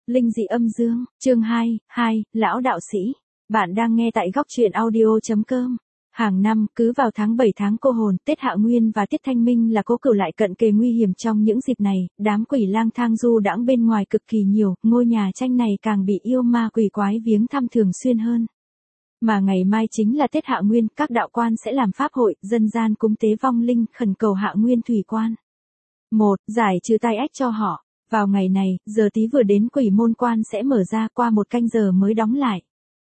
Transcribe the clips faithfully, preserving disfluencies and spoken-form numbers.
Linh dị âm dương, chương hai, hai, lão đạo sĩ. Bạn đang nghe tại góc truyện audio chấm com. Hàng năm, cứ vào tháng bảy tháng cô hồn, Tết Hạ Nguyên và Tiết Thanh Minh là Cố Cửu lại cận kề nguy hiểm trong những dịp này, đám quỷ lang thang du đãng bên ngoài cực kỳ nhiều, ngôi nhà tranh này càng bị yêu ma quỷ quái viếng thăm thường xuyên hơn. Mà ngày mai chính là Tết Hạ Nguyên, các đạo quan sẽ làm pháp hội, dân gian cúng tế vong linh, khẩn cầu Hạ Nguyên thủy quan. một. Giải trừ tai ách cho họ. Vào ngày này, giờ tí vừa đến quỷ môn quan sẽ mở ra, qua một canh giờ mới đóng lại.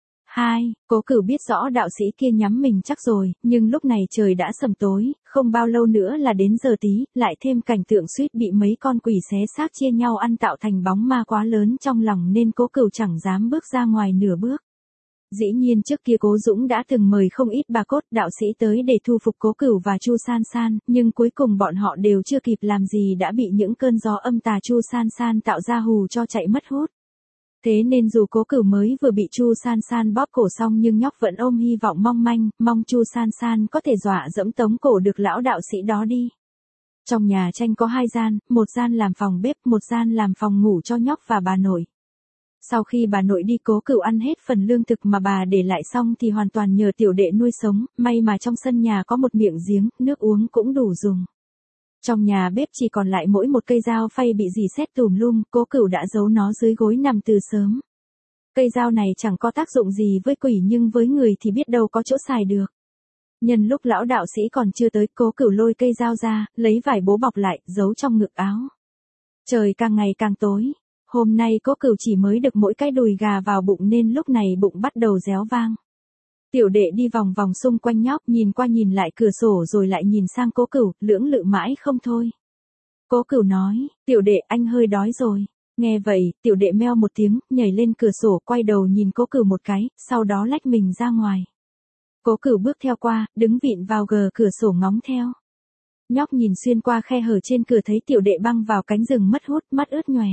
hai. Cố Cửu biết rõ đạo sĩ kia nhắm mình chắc rồi, nhưng lúc này trời đã sầm tối, không bao lâu nữa là đến giờ tí, lại thêm cảnh tượng suýt bị mấy con quỷ xé xác chia nhau ăn tạo thành bóng ma quá lớn trong lòng nên Cố Cửu chẳng dám bước ra ngoài nửa bước. Dĩ nhiên trước kia Cố Dũng đã từng mời không ít bà cốt đạo sĩ tới để thu phục Cố Cửu và Chu San San, nhưng cuối cùng bọn họ đều chưa kịp làm gì đã bị những cơn gió âm tà Chu San San tạo ra hù cho chạy mất hút. Thế nên dù Cố Cửu mới vừa bị Chu San San bóp cổ xong nhưng nhóc vẫn ôm hy vọng mong manh, mong Chu San San có thể dọa dẫm tống cổ được lão đạo sĩ đó đi. Trong nhà tranh có hai gian, một gian làm phòng bếp, một gian làm phòng ngủ cho nhóc và bà nội. Sau khi bà nội đi Cố Cửu ăn hết phần lương thực mà bà để lại xong thì hoàn toàn nhờ tiểu đệ nuôi sống, may mà trong sân nhà có một miệng giếng, nước uống cũng đủ dùng. Trong nhà bếp chỉ còn lại mỗi một cây dao phay bị rỉ sét tùm lum, Cố Cửu đã giấu nó dưới gối nằm từ sớm. Cây dao này chẳng có tác dụng gì với quỷ nhưng với người thì biết đâu có chỗ xài được. Nhân lúc lão đạo sĩ còn chưa tới, Cố Cửu lôi cây dao ra, lấy vải bố bọc lại, giấu trong ngực áo. Trời càng ngày càng tối. Hôm nay Cố Cửu chỉ mới được mỗi cái đùi gà vào bụng nên lúc này bụng bắt đầu réo vang. Tiểu đệ đi vòng vòng xung quanh nhóc, nhìn qua nhìn lại cửa sổ rồi lại nhìn sang Cố Cửu, lưỡng lự mãi không thôi. Cố Cửu nói, tiểu đệ anh hơi đói rồi. Nghe vậy, tiểu đệ meo một tiếng, nhảy lên cửa sổ quay đầu nhìn Cố Cửu một cái, sau đó lách mình ra ngoài. Cố Cửu bước theo qua, đứng vịn vào gờ cửa sổ ngóng theo. Nhóc nhìn xuyên qua khe hở trên cửa thấy tiểu đệ băng vào cánh rừng mất hút, mắt ướt nhòe.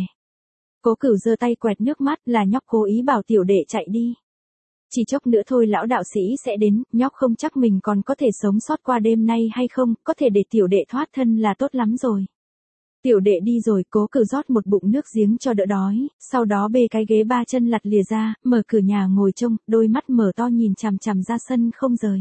Cố Cửu giơ tay quẹt nước mắt, là nhóc cố ý bảo tiểu đệ chạy đi. Chỉ chốc nữa thôi lão đạo sĩ sẽ đến, nhóc không chắc mình còn có thể sống sót qua đêm nay hay không, có thể để tiểu đệ thoát thân là tốt lắm rồi. Tiểu đệ đi rồi, Cố Cửu rót một bụng nước giếng cho đỡ đói, sau đó bê cái ghế ba chân lặt lìa ra, mở cửa nhà ngồi trông, đôi mắt mở to nhìn chằm chằm ra sân không rời.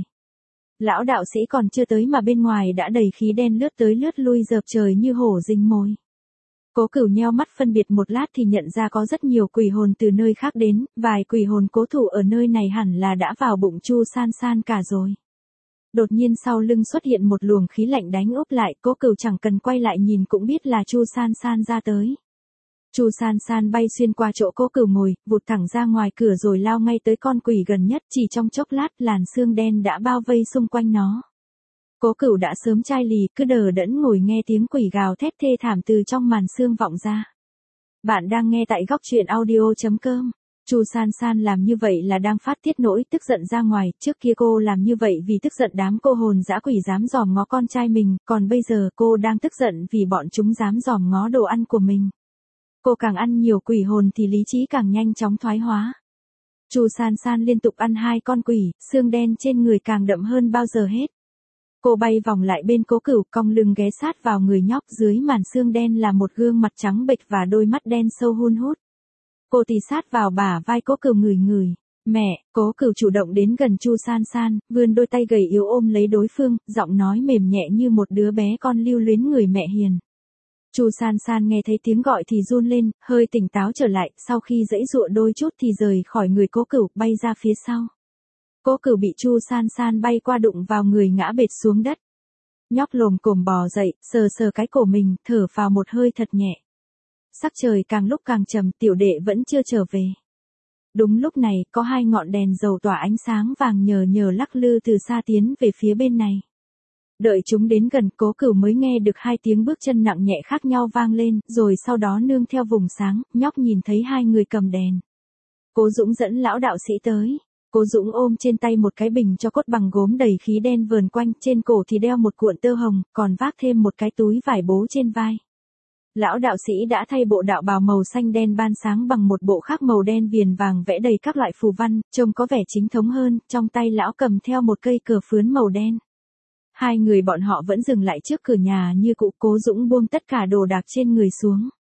Lão đạo sĩ còn chưa tới mà bên ngoài đã đầy khí đen lướt tới lướt lui dợp trời như hổ rình mồi. Cố Cửu nheo mắt phân biệt một lát thì nhận ra có rất nhiều quỷ hồn từ nơi khác đến, vài quỷ hồn cố thủ ở nơi này hẳn là đã vào bụng Chu San San cả rồi. Đột nhiên sau lưng xuất hiện một luồng khí lạnh đánh úp lại, Cố Cửu chẳng cần quay lại nhìn cũng biết là Chu San San ra tới. Chu San San bay xuyên qua chỗ Cố Cửu ngồi, vụt thẳng ra ngoài cửa rồi lao ngay tới con quỷ gần nhất, chỉ trong chốc lát làn sương đen đã bao vây xung quanh nó. Cố Cửu đã sớm chai lì, cứ đờ đẫn ngồi nghe tiếng quỷ gào thét thê thảm từ trong màn sương vọng ra. Bạn đang nghe tại góc truyện audio chấm com. Chu San San làm như vậy là đang phát tiết nỗi tức giận ra ngoài, trước kia cô làm như vậy vì tức giận đám cô hồn dã quỷ dám dòm ngó con trai mình, còn bây giờ cô đang tức giận vì bọn chúng dám dòm ngó đồ ăn của mình. Cô càng ăn nhiều quỷ hồn thì lý trí càng nhanh chóng thoái hóa. Chu San San liên tục ăn hai con quỷ, xương đen trên người càng đậm hơn bao giờ hết. Cô bay vòng lại bên Cố Cửu, cong lưng ghé sát vào người nhóc, dưới màn sương đen là một gương mặt trắng bệch và đôi mắt đen sâu hun hút. Cô tì sát vào bả vai Cố Cửu ngửi ngửi. Mẹ, Cố Cửu chủ động đến gần Chu San San, vươn đôi tay gầy yếu ôm lấy đối phương, giọng nói mềm nhẹ như một đứa bé con lưu luyến người mẹ hiền. Chu San San nghe thấy tiếng gọi thì run lên, hơi tỉnh táo trở lại, sau khi giãy giụa đôi chút thì rời khỏi người Cố Cửu, bay ra phía sau. Cố Cửu bị Chu San San bay qua đụng vào người ngã bệt xuống đất. Nhóc lồm cồm bò dậy, sờ sờ cái cổ mình, thở phào một hơi thật nhẹ. Sắc trời càng lúc càng trầm, tiểu đệ vẫn chưa trở về. Đúng lúc này, có hai ngọn đèn dầu tỏa ánh sáng vàng nhờ nhờ lắc lư từ xa tiến về phía bên này. Đợi chúng đến gần, Cố Cửu mới nghe được hai tiếng bước chân nặng nhẹ khác nhau vang lên, rồi sau đó nương theo vùng sáng, nhóc nhìn thấy hai người cầm đèn. Cố Dũng dẫn lão đạo sĩ tới. Cố Dũng ôm trên tay một cái bình cho cốt bằng gốm đầy khí đen vờn quanh, trên cổ thì đeo một cuộn tơ hồng, còn vác thêm một cái túi vải bố trên vai. Lão đạo sĩ đã thay bộ đạo bào màu xanh đen ban sáng bằng một bộ khác màu đen viền vàng vẽ đầy các loại phù văn, trông có vẻ chính thống hơn, trong tay lão cầm theo một cây cờ phướn màu đen. Hai người bọn họ vẫn dừng lại trước cửa nhà như cũ. Cố Dũng buông tất cả đồ đạc trên người xuống.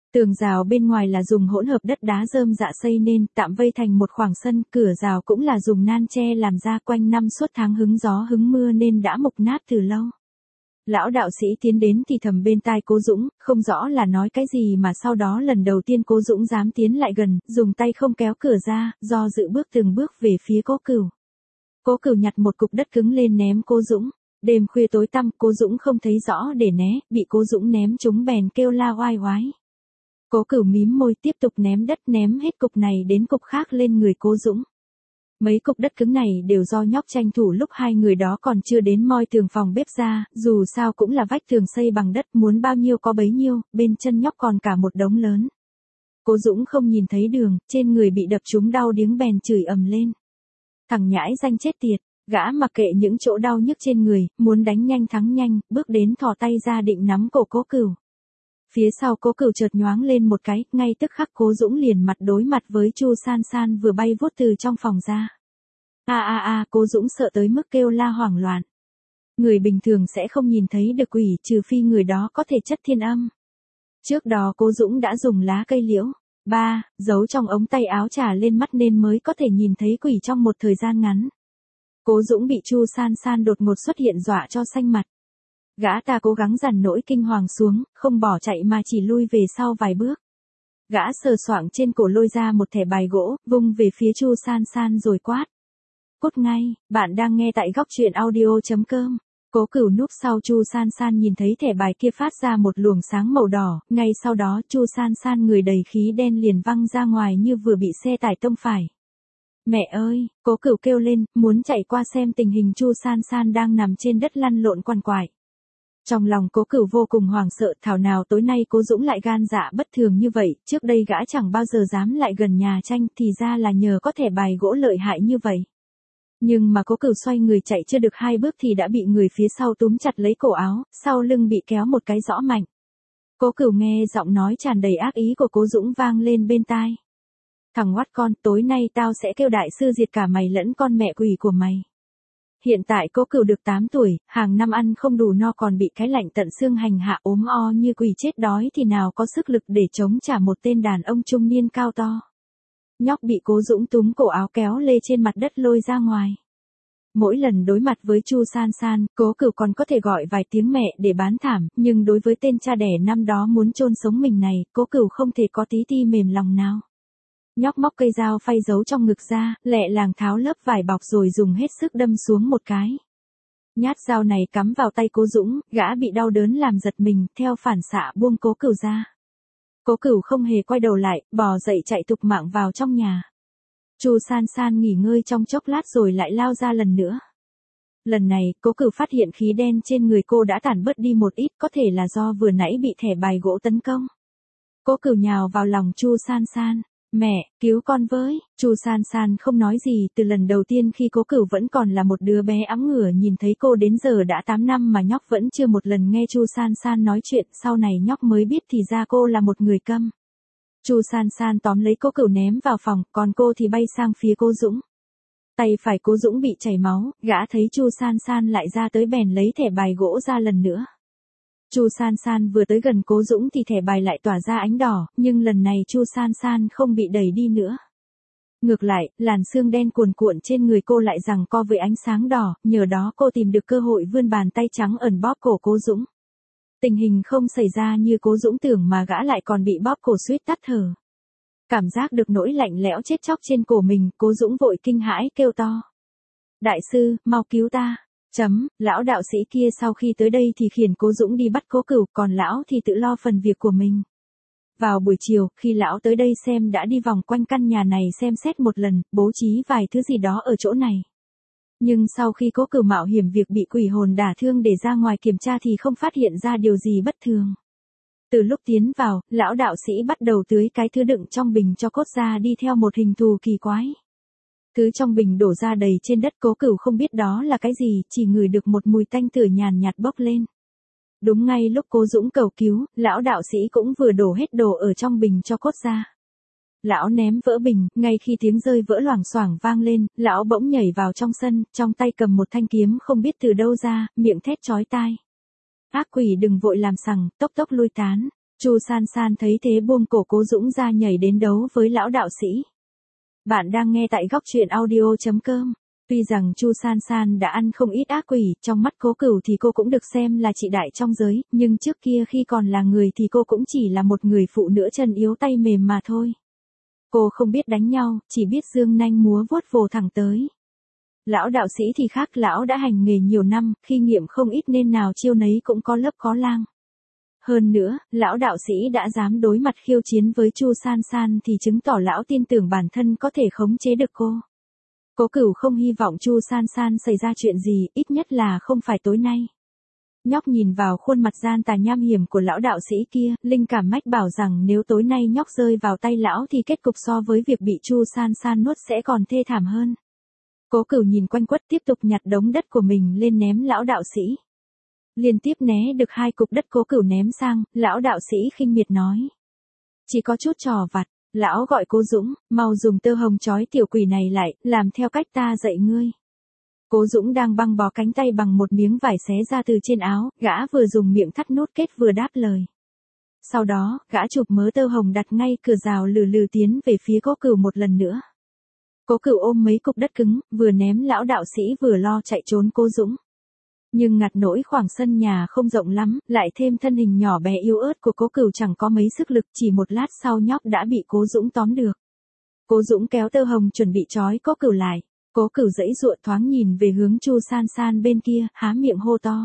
Tường rào bên ngoài là dùng hỗn hợp đất đá rơm rạ xây nên, tạm vây thành một khoảng sân, cửa rào cũng là dùng nan tre làm ra, quanh năm suốt tháng hứng gió hứng mưa nên đã mục nát từ lâu. Lão đạo sĩ tiến đến thì thầm bên tai Cố Dũng, không rõ là nói cái gì mà sau đó lần đầu tiên Cố Dũng dám tiến lại gần, dùng tay không kéo cửa ra, do dự bước từng bước về phía Cố Cửu. Cố Cửu nhặt một cục đất cứng lên ném Cố Dũng. Đêm khuya tối tăm, Cố Dũng không thấy rõ để né, bị Cố Dũng ném trúng bèn kêu la oai oái. Cố Cửu mím môi tiếp tục ném đất, ném hết cục này đến cục khác lên người Cố Dũng. Mấy cục đất cứng này đều do nhóc tranh thủ lúc hai người đó còn chưa đến moi tường phòng bếp ra, dù sao cũng là vách tường xây bằng đất, muốn bao nhiêu có bấy nhiêu, bên chân nhóc còn cả một đống lớn. Cố Dũng không nhìn thấy đường, trên người bị đập trúng đau điếng bèn chửi ầm lên. Thằng nhãi danh chết tiệt, gã mặc kệ những chỗ đau nhức trên người, muốn đánh nhanh thắng nhanh, bước đến thò tay ra định nắm cổ Cố Cửu. Phía sau Cố Cửu chợt nhoáng lên một cái, ngay tức khắc Cố Dũng liền mặt đối mặt với Chu San San vừa bay vút từ trong phòng ra. A a a, Cố Dũng sợ tới mức kêu la hoảng loạn. Người bình thường sẽ không nhìn thấy được quỷ, trừ phi người đó có thể chất thiên âm. Trước đó Cố Dũng đã dùng lá cây liễu, ba, giấu trong ống tay áo trà lên mắt nên mới có thể nhìn thấy quỷ trong một thời gian ngắn. Cố Dũng bị Chu San San đột ngột xuất hiện dọa cho xanh mặt. Gã ta cố gắng dằn nỗi kinh hoàng xuống, không bỏ chạy mà chỉ lui về sau vài bước. Gã sờ soạng trên cổ lôi ra một thẻ bài gỗ, vung về phía Chu San San rồi quát. Cút ngay, bạn đang nghe tại góc truyện audio chấm com. Cố Cửu núp sau Chu San San nhìn thấy thẻ bài kia phát ra một luồng sáng màu đỏ, ngay sau đó Chu San San người đầy khí đen liền văng ra ngoài như vừa bị xe tải tông phải. Mẹ ơi, Cố Cửu kêu lên, muốn chạy qua xem tình hình Chu San San đang nằm trên đất lăn lộn quằn quại. Trong lòng Cố Cửu vô cùng hoảng sợ, thảo nào tối nay Cố Dũng lại gan dạ bất thường như vậy, trước đây gã chẳng bao giờ dám lại gần nhà tranh, thì ra là nhờ có thẻ bài gỗ lợi hại như vậy. Nhưng mà Cố Cửu xoay người chạy chưa được hai bước thì đã bị người phía sau túm chặt lấy cổ áo, sau lưng bị kéo một cái rõ mạnh. Cố Cửu nghe giọng nói tràn đầy ác ý của Cố Dũng vang lên bên tai. Thằng ngoắt con, tối nay tao sẽ kêu đại sư diệt cả mày lẫn con mẹ quỷ của mày. Hiện tại Cố Cửu được tám tuổi, hàng năm ăn không đủ no còn bị cái lạnh tận xương hành hạ ốm o như quỷ chết đói thì nào có sức lực để chống trả một tên đàn ông trung niên cao to. Nhóc bị Cố Dũng túm cổ áo kéo lê trên mặt đất lôi ra ngoài. Mỗi lần đối mặt với Chu San San, Cố Cửu còn có thể gọi vài tiếng mẹ để bán thảm, nhưng đối với tên cha đẻ năm đó muốn chôn sống mình này, Cố Cửu không thể có tí ti mềm lòng nào. Nhóc móc cây dao phay giấu trong ngực ra, lẹ làng tháo lớp vải bọc rồi dùng hết sức đâm xuống một cái. Nhát dao này cắm vào tay Cố Dũng, gã bị đau đớn làm giật mình, theo phản xạ buông Cố Cửu ra. Cố Cửu không hề quay đầu lại, bò dậy chạy thục mạng vào trong nhà. Chu San San nghỉ ngơi trong chốc lát rồi lại lao ra lần nữa. Lần này, Cố Cửu phát hiện khí đen trên người cô đã tản bớt đi một ít, có thể là do vừa nãy bị thẻ bài gỗ tấn công. Cố Cửu nhào vào lòng Chu San San. Mẹ, cứu con với. Chu San San không nói gì, từ lần đầu tiên khi Cố Cửu vẫn còn là một đứa bé ẵm ngửa nhìn thấy cô đến giờ đã tám năm mà nhóc vẫn chưa một lần nghe Chu San San nói chuyện, sau này nhóc mới biết thì ra cô là một người câm. Chu San San tóm lấy Cố Cửu ném vào phòng, còn cô thì bay sang phía Cố Dũng. Tay phải Cố Dũng bị chảy máu, gã thấy Chu San San lại ra tới bèn lấy thẻ bài gỗ ra lần nữa. Chu San San vừa tới gần Cố Dũng thì thẻ bài lại tỏa ra ánh đỏ, nhưng lần này Chu San San không bị đẩy đi nữa. Ngược lại, làn xương đen cuồn cuộn trên người cô lại giằng co với ánh sáng đỏ, nhờ đó cô tìm được cơ hội vươn bàn tay trắng ẩn bóp cổ Cố Dũng. Tình hình không xảy ra như Cố Dũng tưởng mà gã lại còn bị bóp cổ suýt tắt thở. Cảm giác được nỗi lạnh lẽo chết chóc trên cổ mình, Cố Dũng vội kinh hãi kêu to. Đại sư, mau cứu ta. Chấm, lão đạo sĩ kia sau khi tới đây thì khiển Cố Dũng đi bắt Cố Cửu, còn lão thì tự lo phần việc của mình. Vào buổi chiều, khi lão tới đây xem đã đi vòng quanh căn nhà này xem xét một lần, bố trí vài thứ gì đó ở chỗ này. Nhưng sau khi Cố Cửu mạo hiểm việc bị quỷ hồn đả thương để ra ngoài kiểm tra thì không phát hiện ra điều gì bất thường. Từ lúc tiến vào, lão đạo sĩ bắt đầu tưới cái thứ đựng trong bình cho cốt ra đi theo một hình thù kỳ quái. Thứ trong bình đổ ra đầy trên đất, Cố Cửu không biết đó là cái gì, chỉ ngửi được một mùi tanh tưởi nhàn nhạt bốc lên. Đúng ngay lúc Cố Dũng cầu cứu, lão đạo sĩ cũng vừa đổ hết đồ ở trong bình cho cốt ra. Lão ném vỡ bình, ngay khi tiếng rơi vỡ loảng xoảng vang lên, lão bỗng nhảy vào trong sân, trong tay cầm một thanh kiếm không biết từ đâu ra, miệng thét chói tai. Ác quỷ đừng vội làm sằng, tốc tốc lui tán. Chu San San thấy thế buông cổ Cố Dũng ra nhảy đến đấu với lão đạo sĩ. Bạn đang nghe tại góc truyện audio.com. Tuy rằng Chu San San đã ăn không ít ác quỷ, trong mắt Cố Cửu thì cô cũng được xem là chị đại trong giới, nhưng trước kia khi còn là người thì cô cũng chỉ là một người phụ nữ chân yếu tay mềm mà thôi. Cô không biết đánh nhau, chỉ biết giương nanh múa vuốt vồ thẳng tới. Lão đạo sĩ thì khác, lão đã hành nghề nhiều năm, khi nghiệm không ít nên nào chiêu nấy cũng có lớp có lang. Hơn nữa, lão đạo sĩ đã dám đối mặt khiêu chiến với Chu San San thì chứng tỏ lão tin tưởng bản thân có thể khống chế được cô. Cố Cửu không hy vọng Chu San San xảy ra chuyện gì, ít nhất là không phải tối nay. Nhóc nhìn vào khuôn mặt gian tà nham hiểm của lão đạo sĩ kia, linh cảm mách bảo rằng nếu tối nay nhóc rơi vào tay lão thì kết cục so với việc bị Chu San San nuốt sẽ còn thê thảm hơn. Cố Cửu nhìn quanh quất tiếp tục nhặt đống đất của mình lên ném lão đạo sĩ. Liên tiếp né được hai cục đất Cố Cửu ném sang, lão đạo sĩ khinh miệt nói. Chỉ có chút trò vặt, lão gọi Cố Dũng, mau dùng tơ hồng trói tiểu quỷ này lại, làm theo cách ta dạy ngươi. Cố Dũng đang băng bó cánh tay bằng một miếng vải xé ra từ trên áo, gã vừa dùng miệng thắt nút kết vừa đáp lời. Sau đó, gã chụp mớ tơ hồng đặt ngay cửa rào lừ lừ tiến về phía Cố Cửu một lần nữa. Cố Cửu ôm mấy cục đất cứng, vừa ném lão đạo sĩ vừa lo chạy trốn Cố Dũng. Nhưng ngặt nỗi khoảng sân nhà không rộng lắm, lại thêm thân hình nhỏ bé yếu ớt của Cố Cửu chẳng có mấy sức lực, chỉ một lát sau nhóc đã bị Cố Dũng tóm được. Cố Dũng kéo tơ hồng chuẩn bị trói Cố Cửu lại. Cố Cửu giãy giụa thoáng nhìn về hướng Chu San San bên kia, há miệng hô to.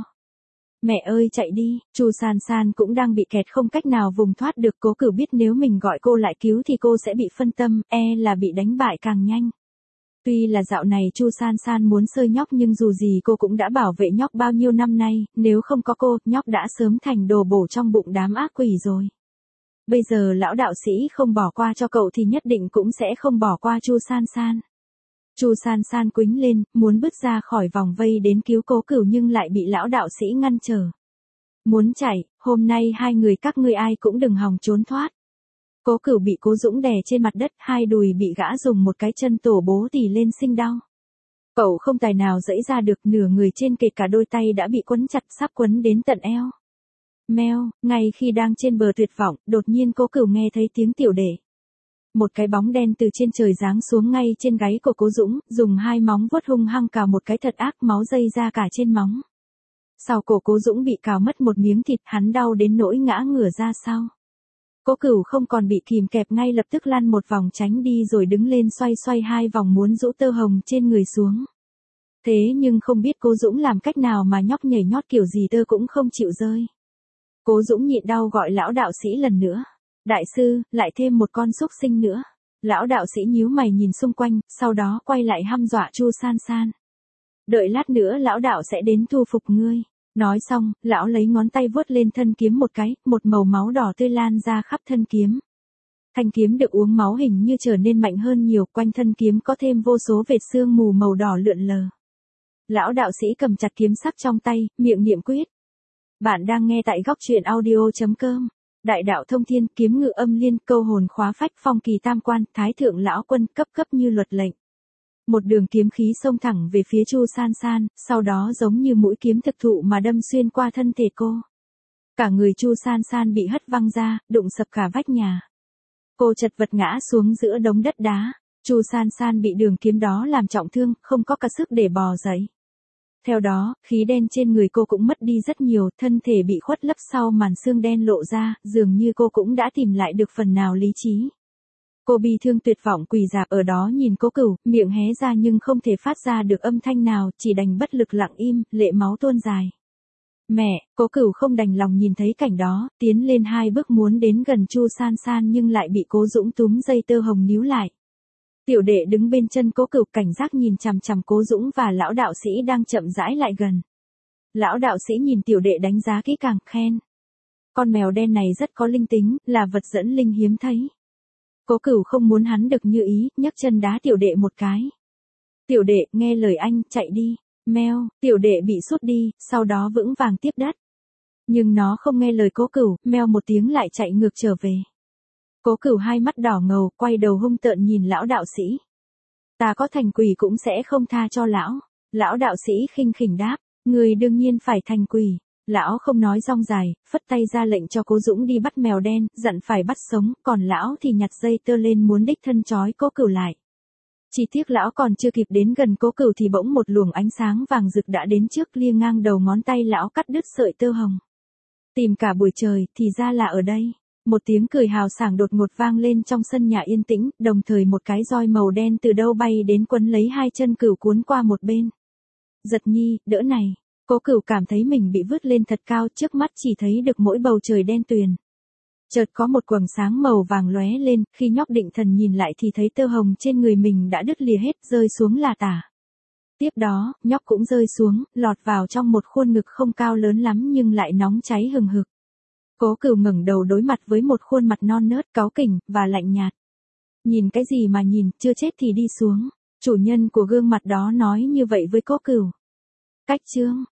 Mẹ ơi chạy đi, Chu San San cũng đang bị kẹt không cách nào vùng thoát được. Cố Cửu biết nếu mình gọi cô lại cứu thì cô sẽ bị phân tâm, e là bị đánh bại càng nhanh. Tuy là dạo này Chu San San muốn sơi nhóc nhưng dù gì cô cũng đã bảo vệ nhóc bao nhiêu năm nay, nếu không có cô, nhóc đã sớm thành đồ bổ trong bụng đám ác quỷ rồi. Bây giờ lão đạo sĩ không bỏ qua cho cậu thì nhất định cũng sẽ không bỏ qua Chu San San. Chu San San quĩnh lên, muốn bứt ra khỏi vòng vây đến cứu Cố Cửu nhưng lại bị lão đạo sĩ ngăn trở. Muốn chạy, hôm nay hai người các ngươi ai cũng đừng hòng trốn thoát. Cố Cửu bị Cố Dũng đè trên mặt đất, hai đùi bị gã dùng một cái chân tổ bố tỉ lên sinh đau. Cậu không tài nào giãy ra được, nửa người trên kề cả đôi tay đã bị quấn chặt sắp quấn đến tận eo. Meo, ngay khi đang trên bờ tuyệt vọng, đột nhiên Cố Cửu nghe thấy tiếng tiểu đệ. Một cái bóng đen từ trên trời giáng xuống ngay trên gáy của Cố Dũng, dùng hai móng vuốt hung hăng cào một cái thật ác, máu dây ra cả trên móng. Sau cổ Cố Dũng bị cào mất một miếng thịt, hắn đau đến nỗi ngã ngửa ra sau. Cố Cửu không còn bị kìm kẹp, ngay lập tức lăn một vòng tránh đi rồi đứng lên xoay xoay hai vòng muốn rũ tơ hồng trên người xuống. Thế nhưng không biết Cố Dũng làm cách nào mà nhóc nhảy nhót kiểu gì tơ cũng không chịu rơi. Cố Dũng nhịn đau gọi lão đạo sĩ lần nữa. Đại sư, lại thêm một con súc sinh nữa. Lão đạo sĩ nhíu mày nhìn xung quanh, sau đó quay lại hăm dọa Chu San San. Đợi lát nữa lão đạo sẽ đến thu phục ngươi. Nói xong, lão lấy ngón tay vuốt lên thân kiếm một cái, một màu máu đỏ tươi lan ra khắp thân kiếm. Thanh kiếm được uống máu hình như trở nên mạnh hơn nhiều, quanh thân kiếm có thêm vô số vệt sương mù màu đỏ lượn lờ. Lão đạo sĩ cầm chặt kiếm sắc trong tay, miệng niệm quyết. Bạn đang nghe tại góc truyện audio.com. Đại đạo thông thiên, kiếm ngự âm liên, câu hồn khóa phách, phong kỳ tam quan, thái thượng lão quân, cấp cấp như luật lệnh. Một đường kiếm khí xông thẳng về phía Chu San San, sau đó giống như mũi kiếm thực thụ mà đâm xuyên qua thân thể cô. Cả người Chu San San bị hất văng ra, đụng sập cả vách nhà. Cô chật vật ngã xuống giữa đống đất đá. Chu San San bị đường kiếm đó làm trọng thương, không có cả sức để bò dậy. Theo đó, khí đen trên người cô cũng mất đi rất nhiều, thân thể bị khuất lấp sau màn xương đen lộ ra, dường như cô cũng đã tìm lại được phần nào lý trí. Cô bi thương tuyệt vọng quỳ rạp ở đó nhìn Cố Cửu, miệng hé ra nhưng không thể phát ra được âm thanh nào, chỉ đành bất lực lặng im, lệ máu tuôn dài. Mẹ, Cố Cửu không đành lòng nhìn thấy cảnh đó, tiến lên hai bước muốn đến gần Chu San San nhưng lại bị Cố Dũng túm dây tơ hồng níu lại. Tiểu đệ đứng bên chân Cố Cửu cảnh giác nhìn chằm chằm Cố Dũng và lão đạo sĩ đang chậm rãi lại gần. Lão đạo sĩ nhìn tiểu đệ đánh giá kỹ càng, khen. Con mèo đen này rất có linh tính, là vật dẫn linh hiếm thấy. Cố Cửu không muốn hắn được như ý, nhấc chân đá tiểu đệ một cái. Tiểu đệ, nghe lời anh, chạy đi. Meo, tiểu đệ bị sút đi, sau đó vững vàng tiếp đất. Nhưng nó không nghe lời Cố Cửu, meo một tiếng lại chạy ngược trở về. Cố Cửu hai mắt đỏ ngầu, quay đầu hung tợn nhìn lão đạo sĩ. Ta có thành quỷ cũng sẽ không tha cho lão. Lão đạo sĩ khinh khỉnh đáp, người đương nhiên phải thành quỷ. Lão không nói rong dài, phất tay ra lệnh cho Cố Dũng đi bắt mèo đen, dặn phải bắt sống, còn lão thì nhặt dây tơ lên muốn đích thân trói Cố Cửu lại. Chỉ tiếc lão còn chưa kịp đến gần Cố Cửu thì bỗng một luồng ánh sáng vàng rực đã đến trước, lia ngang đầu ngón tay lão cắt đứt sợi tơ hồng. Tìm cả buổi trời, thì ra là ở đây. Một tiếng cười hào sảng đột ngột vang lên trong sân nhà yên tĩnh, đồng thời một cái roi màu đen từ đâu bay đến quấn lấy hai chân Cửu cuốn qua một bên. Giật nhi, đỡ này. Cố Cửu cảm thấy mình bị vứt lên thật cao, trước mắt chỉ thấy được mỗi bầu trời đen tuyền. Chợt có một quầng sáng màu vàng lóe lên, khi nhóc định thần nhìn lại thì thấy tơ hồng trên người mình đã đứt lìa hết, rơi xuống là tả. Tiếp đó, nhóc cũng rơi xuống, lọt vào trong một khuôn ngực không cao lớn lắm nhưng lại nóng cháy hừng hực. Cố Cửu ngẩng đầu đối mặt với một khuôn mặt non nớt, cáu kỉnh và lạnh nhạt. Nhìn cái gì mà nhìn, chưa chết thì đi xuống. Chủ nhân của gương mặt đó nói như vậy với Cố Cửu. Cách chương